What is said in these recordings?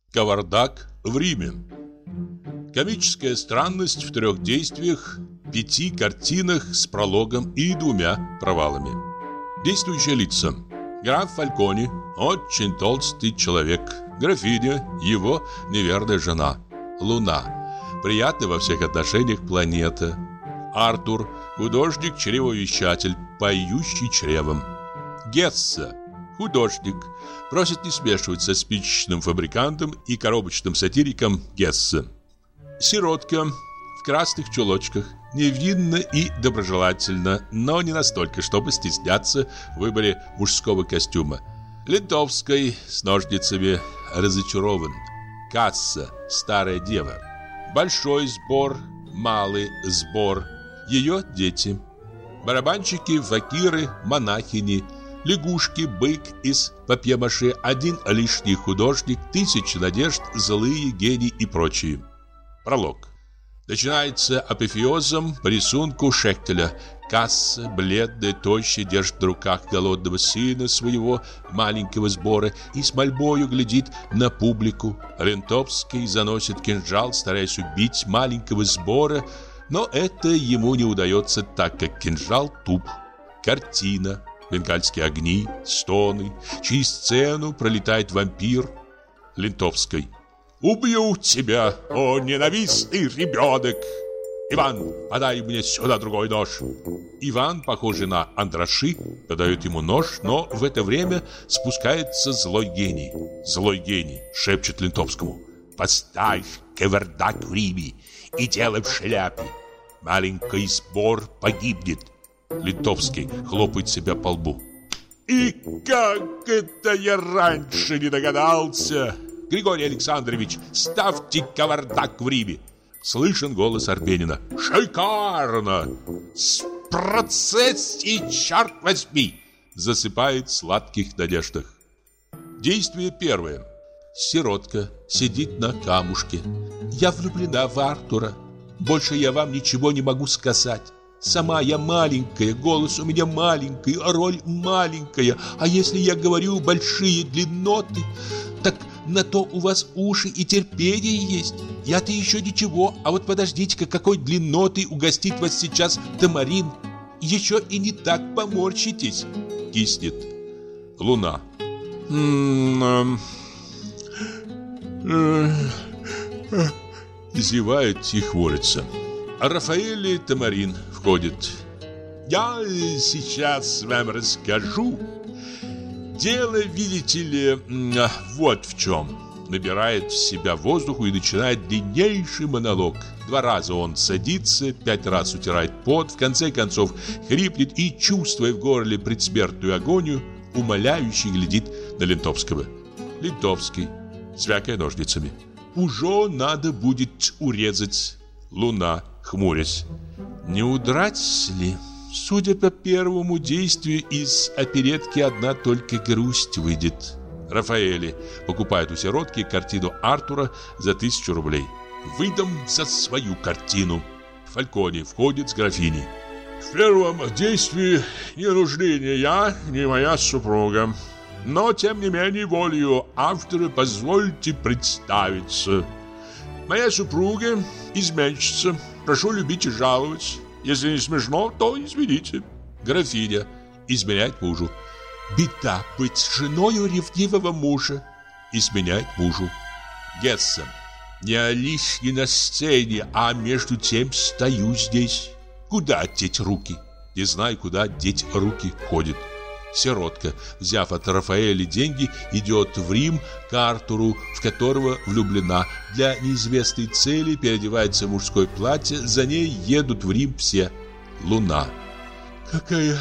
Кавардак в Риме. Комическая странность в 3 действиях, 5 картинах с прологом и 2 провалами. Действующие лица. Граф Фальконе, очень толстый человек. Графиня, его неверная жена. Луна, приятная во всех отношениях планета. Артур, художник-чревовещатель, поющий чревом. Гессе, художник, просит не смешивать со спичечным фабрикантом и коробочным сатириком Гессе. Сиротка в красных чулочках, невинно и доброжелательно, но не настолько, чтобы стесняться в выборе мужского костюма. Лентовской с ножницами разочарован. Касса, старая дева. Большой сбор, малый сбор. Ее дети. Барабанщики, факиры, монахини. Лягушки, бык из папье-маше, 1 лишний художник, 1000 надежд, злые гении и прочие. Пролог. Начинается апофеозом по рисунку Шехтеля. Касса, бледная, тощая, держит в руках голодного сына своего маленького сбора и с мольбою глядит на публику. Лентовский заносит кинжал, стараясь убить маленького сбора, но это ему не удается, так как кинжал туп. Картина. Бенгальские огни, стоны. Через сцену пролетает вампир. Лентовской. «Убью тебя, о ненавистный ребенок! Иван, подай мне сюда другой нож!» Иван, похожий на Андраши, подает ему нож, но в это время спускается злой гений. «Злой гений», шепчет Лентовскому. «Поставь кавардак в Риме и делай в шляпе. Маленький сбор погибнет». Лентовский хлопает себя по лбу. «И как это я раньше не догадался! Григорий Александрович, ставьте кавардак в Риме!» Слышен голос Арбенина. «Шикарно! С процессией, черт возьми!» Засыпает в сладких надеждах. Действие первое. Сиротка сидит на камушке. «Я влюблена в Артура. Больше я вам ничего не могу сказать. Сама я маленькая, голос у меня маленький, роль маленькая. А если я говорю большие длинноты, так на то у вас уши и терпение есть. Я-то еще ничего, а вот подождите-ка, какой длинноты угостит вас сейчас Тамарин. Еще и не так поморщитесь». Киснет. Луна. Зевает и хворится. Рафаэль Тамарин входит. «Я сейчас вам расскажу. Дело, видите ли, вот в чем». Набирает в себя воздуху и начинает длиннейший монолог. 2 раза он садится, 5 раз утирает пот, в конце концов хрипнет и, чувствуя в горле предсмертную агонию, умоляюще глядит на Лентовского. Лентовский, звякая ножницами. «Уже надо будет урезать». Луна, хмурясь. «Не удрать ли? Судя по первому действию, из оперетки одна только грусть выйдет». Рафаэли покупает у сиротки картину Артура за 1000 рублей. «Выдам за свою картину». Фальконе входит с графиней. «В первом действии не нужны ни я, ни моя супруга. Но, тем не менее, волею автора позвольте представиться. Моя супруга изменщица. Прошу любить и жаловать. Если не смешно, то извините». Графиня изменяет мужу. «Беда быть женою ревнивого мужа». Изменяет мужу. Гессе. «Не лишний на сцене, а между тем стою здесь. Куда деть руки?» Не знаю, куда деть руки, ходит. Сиротка, взяв от Рафаэля деньги, идет в Рим к Артуру, в которого влюблена. Для неизвестной цели переодевается в мужское платье. За ней едут в Рим все. Луна. «Какая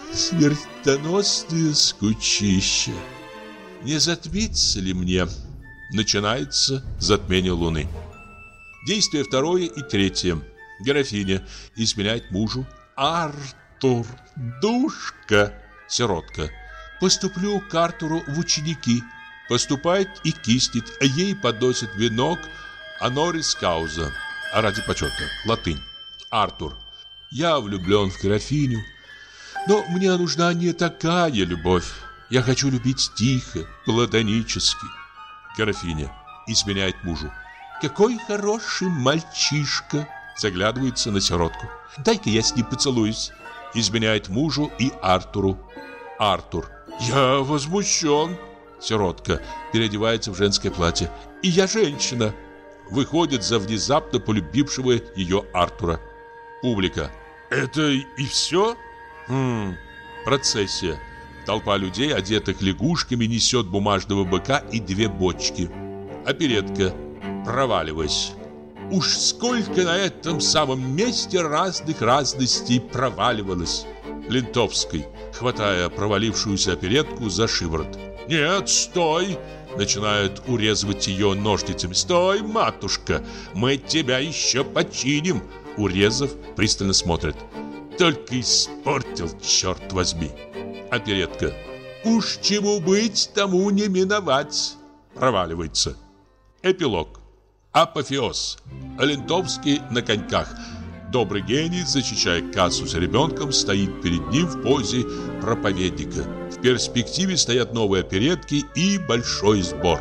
смертоносная скучища! Не затмится ли мне?» Начинается затмение Луны. Действие второе и третье. Графиня изменяет мужу. «Артур, душка!» Сиротка. «Поступлю к Артуру в ученики». Поступает и киснет. Ей подносят венок «Анорис кауза». А ради почета. Латынь. Артур. «Я влюблен в графиню. Но мне нужна не такая любовь. Я хочу любить тихо, платонически». Графиня. изменяет мужу. «Какой хороший мальчишка!» Заглядывается на сиротку. «Дай-ка я с ним поцелуюсь!» Изменяет мужу и Артуру. Артур. «Я возмущен!» Сиротка переодевается в женское платье. «И я женщина!» Выходит за внезапно полюбившего ее Артура. Публика. «Это и все?» Процессия. Толпа людей, одетых лягушками, несет бумажного быка и 2 бочки. Оперетка. Проваливаясь. Уж сколько на этом самом месте разных разностей проваливалось. Лентовский, хватая провалившуюся оперетку за шиворот. «Нет, стой!» Начинают урезывать ее ножницами. «Стой, матушка, мы тебя еще починим!» Урезав, пристально смотрит. «Только испортил, черт возьми!» Оперетка. «Уж чему быть, тому не миновать!» Проваливается. Эпилог. Апофеоз. Лентовский на коньках. Добрый гений, защищая кассу с ребенком, стоит перед ним в позе проповедника. В перспективе стоят новые оперетки и большой сбор.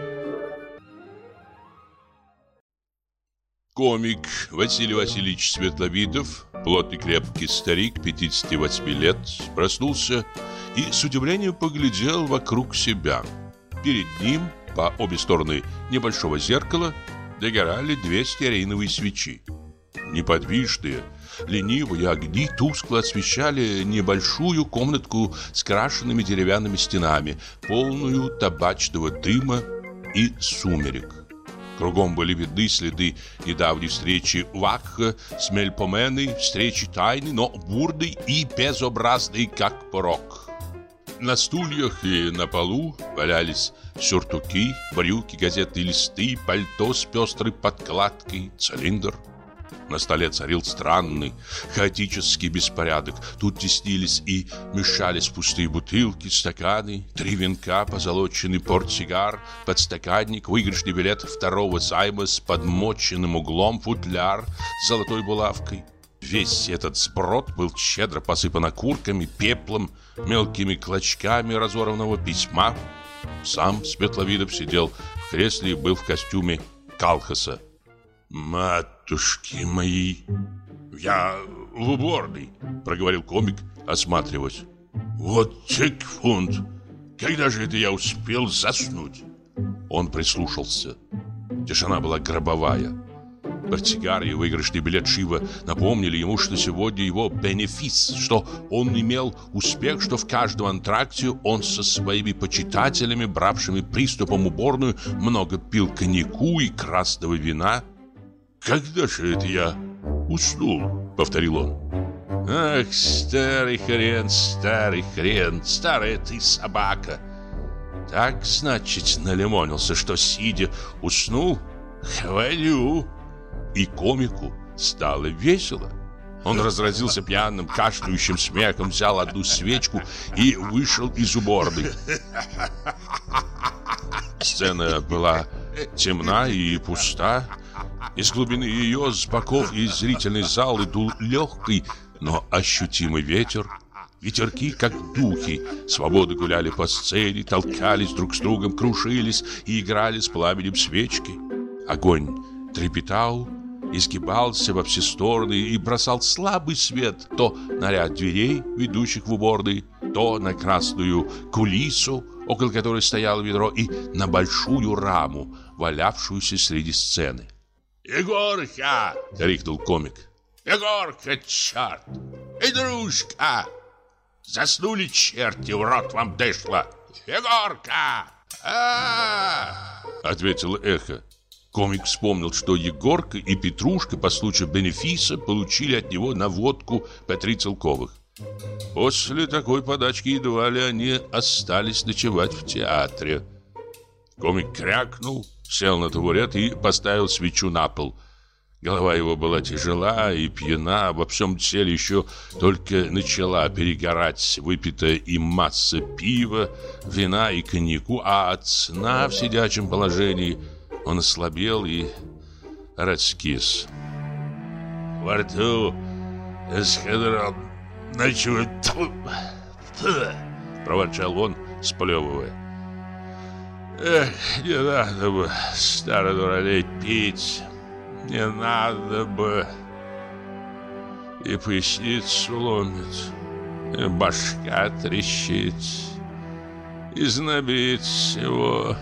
Комик Василий Васильевич Светловидов, плотный крепкий старик, 58 лет, проснулся и с удивлением поглядел вокруг себя. Перед ним, по обе стороны небольшого зеркала, догорали 2 стеариновые свечи. Неподвижные, ленивые огни тускло освещали небольшую комнатку с крашенными деревянными стенами, полную табачного дыма и сумерек. Кругом были видны следы недавней встречи Вакха с Мельпоменой, встречи тайной, но бурной и безобразной, как порок. На стульях и на полу валялись сюртуки, брюки, газетные листы, пальто с пестрой подкладкой, цилиндр. На столе царил странный, хаотический беспорядок. Тут теснились и мешались пустые бутылки, стаканы, 3 венка, позолоченный портсигар, подстаканник, выигрышный билет 2-го займа с подмоченным углом, футляр с золотой булавкой. Весь этот сброд был щедро посыпан окурками, пеплом, мелкими клочками разорванного письма. Сам Светловидов сидел в кресле и был в костюме Калхаса. «Матушки мои, я в уборной», — проговорил комик, осматриваясь. «Вот секунд, когда же это я успел заснуть?» Он прислушался. Тишина была гробовая. Портсигар и выигрышный билет Шива напомнили ему, что сегодня его бенефис, что он имел успех, что в каждом антракте он со своими почитателями, бравшими приступом уборную, много пил коньяку и красного вина. «Когда же это я уснул?» — повторил он. «Ах, старый хрен, старая ты собака! Так, значит, налимонился, что, сидя, уснул? Хвалю!» И комику стало весело. Он разразился пьяным, кашляющим смехом, взял одну свечку и вышел из уборной. Сцена была темна и пуста. Из глубины ее, с боков и зрительной залы дул легкий, но ощутимый ветер. Ветерки, как духи, свободно гуляли по сцене, толкались друг с другом, крушились и играли с пламенем свечки. Огонь трепетал, изгибался во все стороны и бросал слабый свет то на ряд дверей, ведущих в уборной, то на красную кулису, около которой стояло ведро, и на большую раму, валявшуюся среди сцены. «Егорка!» — крикнул комик. «Егорка, черт! Идрушка! Заснули черти, в рот вам дышло! Егорка! Ответило эхо. Комик вспомнил, что Егорка и Петрушка по случаю бенефиса получили от него на водку по 3 целковых. После такой подачки едва ли они остались ночевать в театре. Комик крякнул, сел на табурет и поставил свечу на пол. Голова его была тяжела и пьяна, во всем теле еще только начала перегорать выпитая им масса пива, вина и коньяку, а от сна в сидячем положении он ослабел и раскис. Во рту эскадрон ночует, проворчал он, сплевывая. Эх, не надо бы, старый дуралей, пить. Не надо бы. И поясницу ломит, и башка трещит, и знобит всего.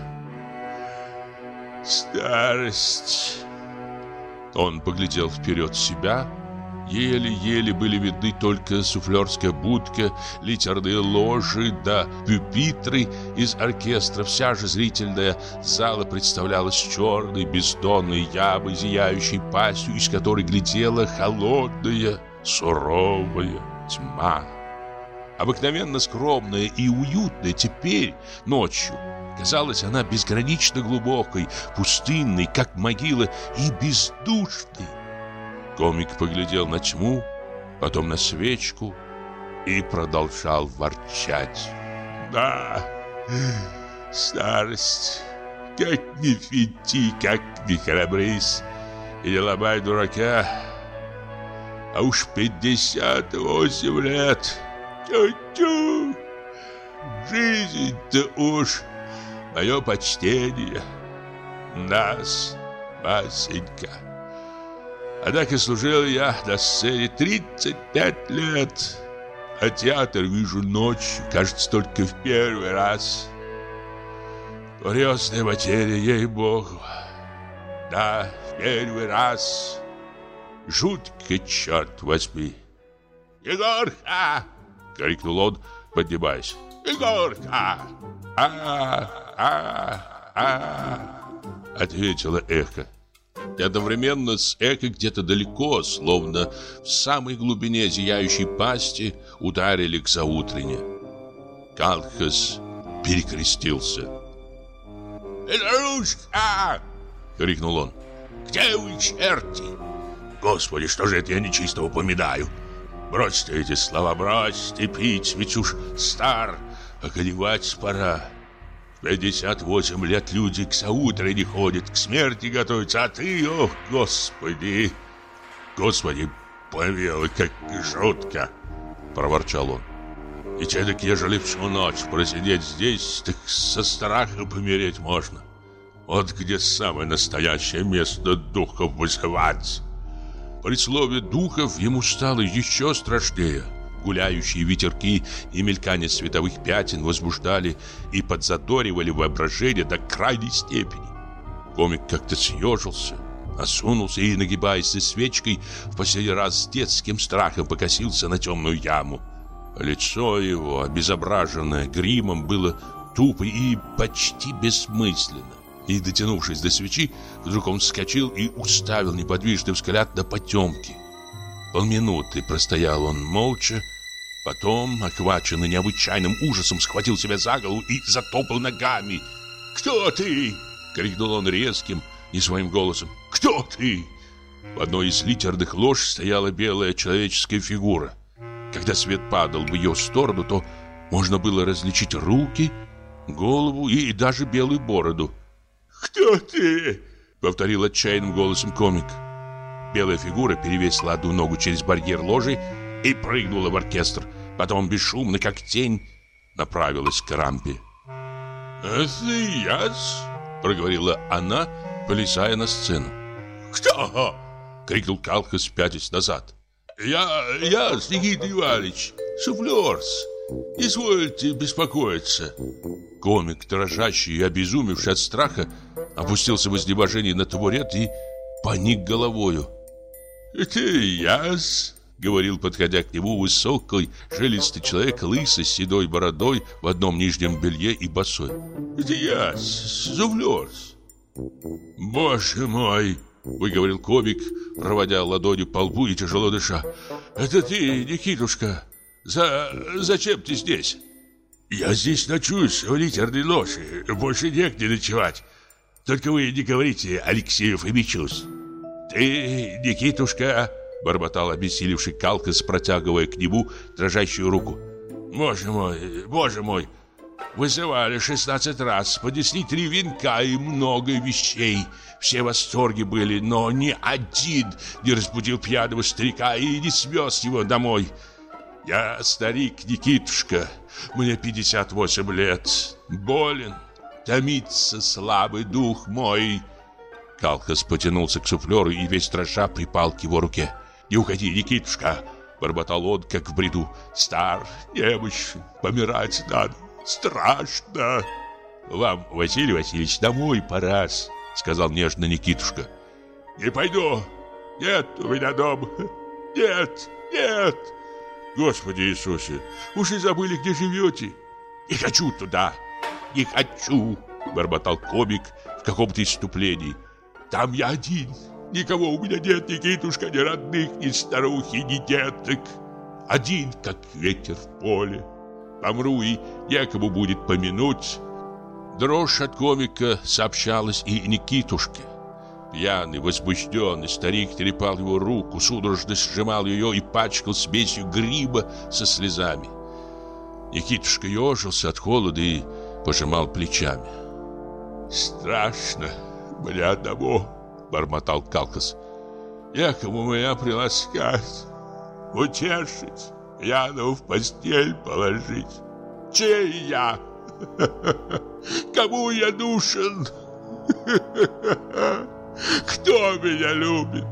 Старость. Он поглядел вперед себя. Еле-еле были видны только суфлерская будка, литерные ложи да пюпитры из оркестра. Вся же зрительная зала представлялась черной бездонной ямой, зияющей пастью, из которой глядела холодная, суровая тьма. Обыкновенно скромная и уютная, теперь, ночью, казалась она безгранично глубокой, пустынной, как могила, и бездушной. Комик поглядел на тьму, потом на свечку и продолжал ворчать. Да, старость, как не финти, как не храбрись, и не ломай дурака. А уж 58 лет. Тю-тю. Жизнь-то уж, мое почтение. Нас, Васенька. Однако служил я на сцене 35 лет, а театр вижу ночью, кажется, только в первый раз. Курьезная материя, ей-богу. Да, в первый раз. Жутко, черт возьми. «Егорка!» — крикнул он, поднимаясь. «Егорка!» ответило эхо. И одновременно с эхо где-то далеко, словно в самой глубине зияющей пасти, ударили к заутрене. Калхас перекрестился. «Петрушка!» — крикнул он. «Где вы, черти? Господи, что же это я нечистого поминаю? Бросьте эти слова, бросьте пить, ведь уж стар, околевать пора. В 58 лет люди к заутрене ходят, к смерти готовятся, а ты, ох, Господи! Господи, помилуй, как жутко!» — проворчал он. «И эдак, ежели всю ночь просидеть здесь, так со страха помереть можно. Вот где самое настоящее место духов вызывать». При слове «духов» ему стало еще страшнее. Гуляющие ветерки и мелькание световых пятен возбуждали и подзадоривали воображение до крайней степени. Комик как-то съежился, осунулся и, нагибаясь за свечкой, в последний раз с детским страхом покосился на темную яму. Лицо его, обезображенное гримом, было тупо и почти бессмысленно. И, дотянувшись до свечи, вдруг он вскочил и уставил неподвижный взгляд на потемки. Полминуты простоял он молча, потом, охваченный необычайным ужасом, схватил себя за голову и затопал ногами. «Кто ты?» — крикнул он резким, не своим голосом. «Кто ты?» В одной из литерных лож стояла белая человеческая фигура. Когда свет падал в ее сторону, то можно было различить руки, голову и даже белую бороду. «Кто ты?» — повторил отчаянным голосом комик. Белая фигура перевесила одну ногу через барьер ложи и прыгнула в оркестр. Потом бесшумно, как тень, направилась к рампе. «Это я-с», — проговорила она, полезая на сцену. «Кто?» — крикнул Калхас, пятясь назад. «Я, Никита Иванович, суфлер-с. Извольте беспокоиться». Комик, дрожащий и обезумевший от страха, опустился в изнеможении на табурет и поник головою. «Это я-с», — говорил, подходя к нему, высокий, жилистый человек, лысый, с седой бородой, в одном нижнем белье и босой. «Это я-с, суфлер-с». «Боже мой!» — выговорил комик, проводя ладонью по лбу и тяжело дыша. «Это ты, Никитушка? Зачем ты здесь?» «Я здесь ночуюсь в литерной ложе, больше негде ночевать. Только вы не говорите Алексею Фомичус». «Ты, Никитушка», — бормотал обессилевший Калхас, протягивая к нему дрожащую руку. Боже мой, вызывали 16 раз, поднесли 3 венка и много вещей. Все в восторге были, но ни один не разбудил пьяного старика и не свез его домой. Я старик, Никитушка, мне 58 лет, болен, томится слабый дух мой. Калхас потянулся к суфлеру и весь дрожа припал к его руке. «Не уходи, Никитушка!» — бормотал он, как в бреду. «Стар, немощен, помирать надо, страшно!» «Вам, Василий Васильевич, домой пора», — сказал нежно Никитушка. «Не пойду, нет у меня дома, нет, нет!» «Господи Иисусе, уж и забыли, где живете!» «Не хочу туда, не хочу!» — бормотал комик в каком-то исступлении. «Там я один, никого у меня нет, Никитушка, ни родных, ни старухи, ни деток. Один, как ветер в поле. Помру, и некому будет помянуть». Дрожь от комика сообщалась и Никитушке. Пьяный, возбужденный старик трепал его руку, судорожно сжимал ее и пачкал смесью гриба со слезами. Никитушка ежился от холода и пожимал плечами. «Страшно мне одному», — бормотал Калхас. «Некому меня приласкать, утешить, пьяного в постель положить. Чей я? Кому я нужен? Кто меня любит?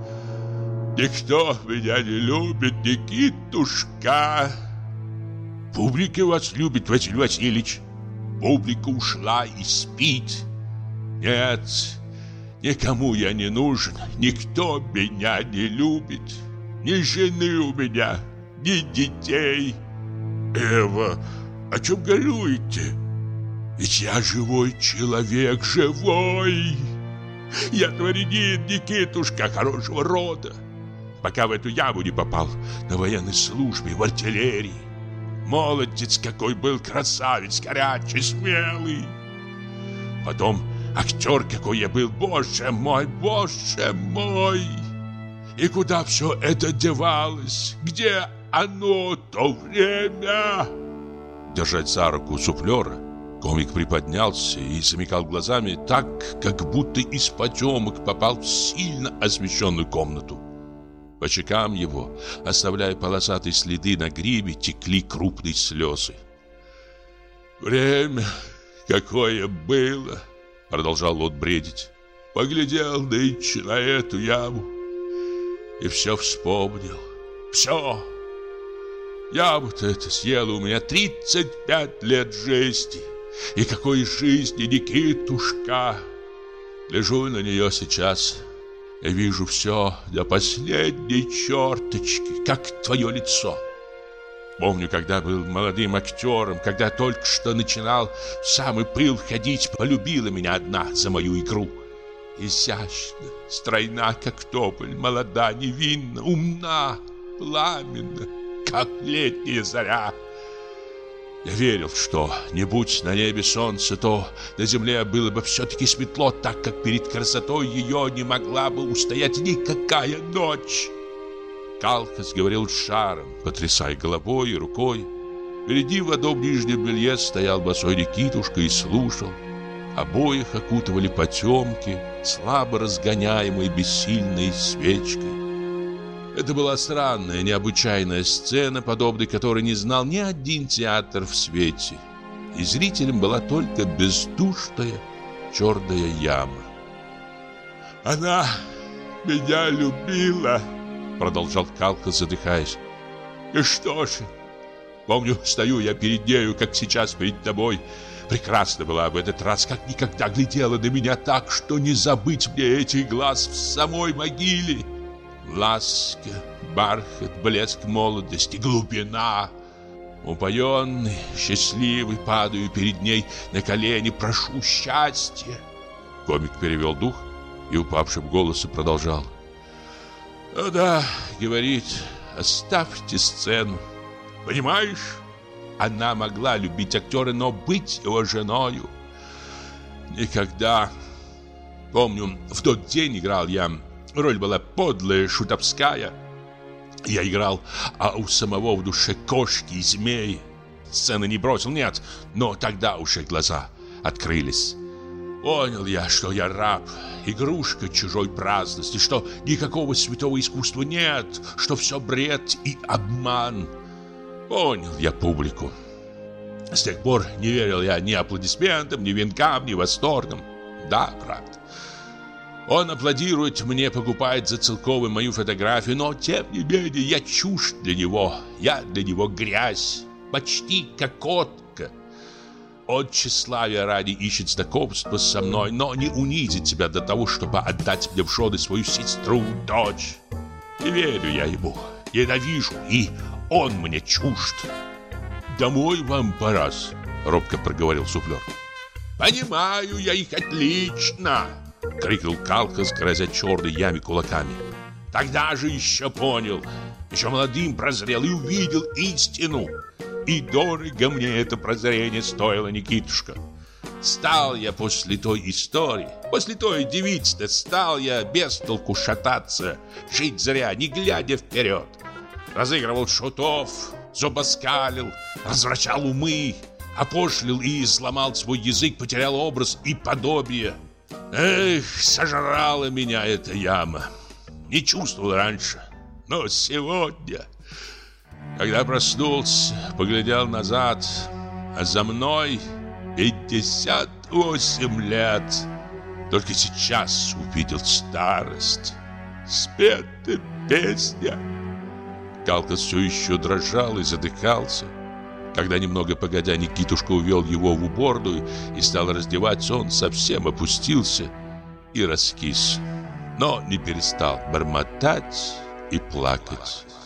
Никто меня не любит, Никитушка. Публика вас любит, Василий Васильевич. Публика ушла и спит. Нет, никому я не нужен, никто меня не любит. Ни жены у меня, ни детей. Эва, о чем горюете? Ведь я живой человек, живой. Я дворянин, Никитушка, хорошего рода. Пока в эту яму не попал, на военной службе, в артиллерии. Молодец какой был, красавец, горячий, смелый. Потом актер какой я был, боже мой, боже мой. И куда все это девалось? Где оно, то время? Держать за руку суфлера, комик приподнялся и замигал глазами так, как будто из потемок попал в сильно освещенную комнату. По щекам его, оставляя полосатые следы на гриве, текли крупные слезы. «Время какое было!» — продолжал он бредить. «Поглядел нынче на эту яму и все вспомнил. Все! Яму-то это съела у меня 35 лет жизни. И какой жизни, Никитушка! Лежу на нее сейчас. Я вижу все до последней черточки, как твое лицо. Помню, когда был молодым актером, когда только что начинал в самый пыл ходить, полюбила меня одна за мою игру. Изящна, стройна, как тополь, молода, невинна, умна, пламенна, как летняя заря. Я верил, что не будь на небе солнца, то на земле было бы все-таки светло, так как перед красотой ее не могла бы устоять никакая ночь. Калхас говорил шаром, потрясая головой и рукой. Впереди в одном нижнем белье стоял босой Никитушка и слушал. Обоих окутывали потемки, слабо разгоняемые бессильной свечкой. Это была странная, необычайная сцена, подобной которой не знал ни один театр в свете. И зрителям была только бездушная черная яма. «Она меня любила», — продолжал Калхас, задыхаясь. «И что же? Помню, стою я перед нею, как сейчас перед тобой. Прекрасно была в этот раз, как никогда глядела на меня так, что не забыть мне этих глаз в самой могиле. Ласка, бархат, блеск молодости, глубина. Упоенный, счастливый, падаю перед ней на колени, прошу счастья». Комик перевел дух и упавшим голосом продолжал. «Ну да, — говорит, — оставьте сцену. Понимаешь, она могла любить актера, но быть его женою никогда. Помню, в тот день играл я. Роль была подлая, шутовская. Я играл, а у самого в душе кошки и змеи. Сцены не бросил, нет, но тогда уже глаза открылись. Понял я, что я раб, игрушка чужой праздности, что никакого святого искусства нет, что все бред и обман. Понял я публику. С тех пор не верил я ни аплодисментам, ни венкам, ни восторгам. Да, брат. Он аплодирует мне, покупает за целковую мою фотографию, но тем не менее я чушь для него. Я для него грязь, почти кокотка. Он тщеславия ради ищет знакомства со мной, но не унизит себя до того, чтобы отдать мне в жены свою сестру, дочь. Не верю я ему, ненавижу, и он мне чужд. «Домой вам пора», — робко проговорил суфлер. «Понимаю я их отлично», — крикнул Калхас, грозя черной яме кулаками. «Тогда же еще понял, еще молодым прозрел и увидел истину. И дорого мне это прозрение стоило, Никитушка. Стал я после той истории, после той девицы, стал я без толку шататься, жить зря, не глядя вперед. Разыгрывал шутов, зубоскалил, развращал умы, опошлил и сломал свой язык, потерял образ и подобие. Эх, сожрала меня эта яма. Не чувствовал раньше, но сегодня, когда проснулся, поглядел назад, а за мной 58 лет. Только сейчас увидел старость. Спета песня». Калхас все еще дрожал и задыхался. Когда немного погодя Никитушка увел его в уборную и стал раздеваться, он совсем опустился и раскис, но не перестал бормотать и плакать.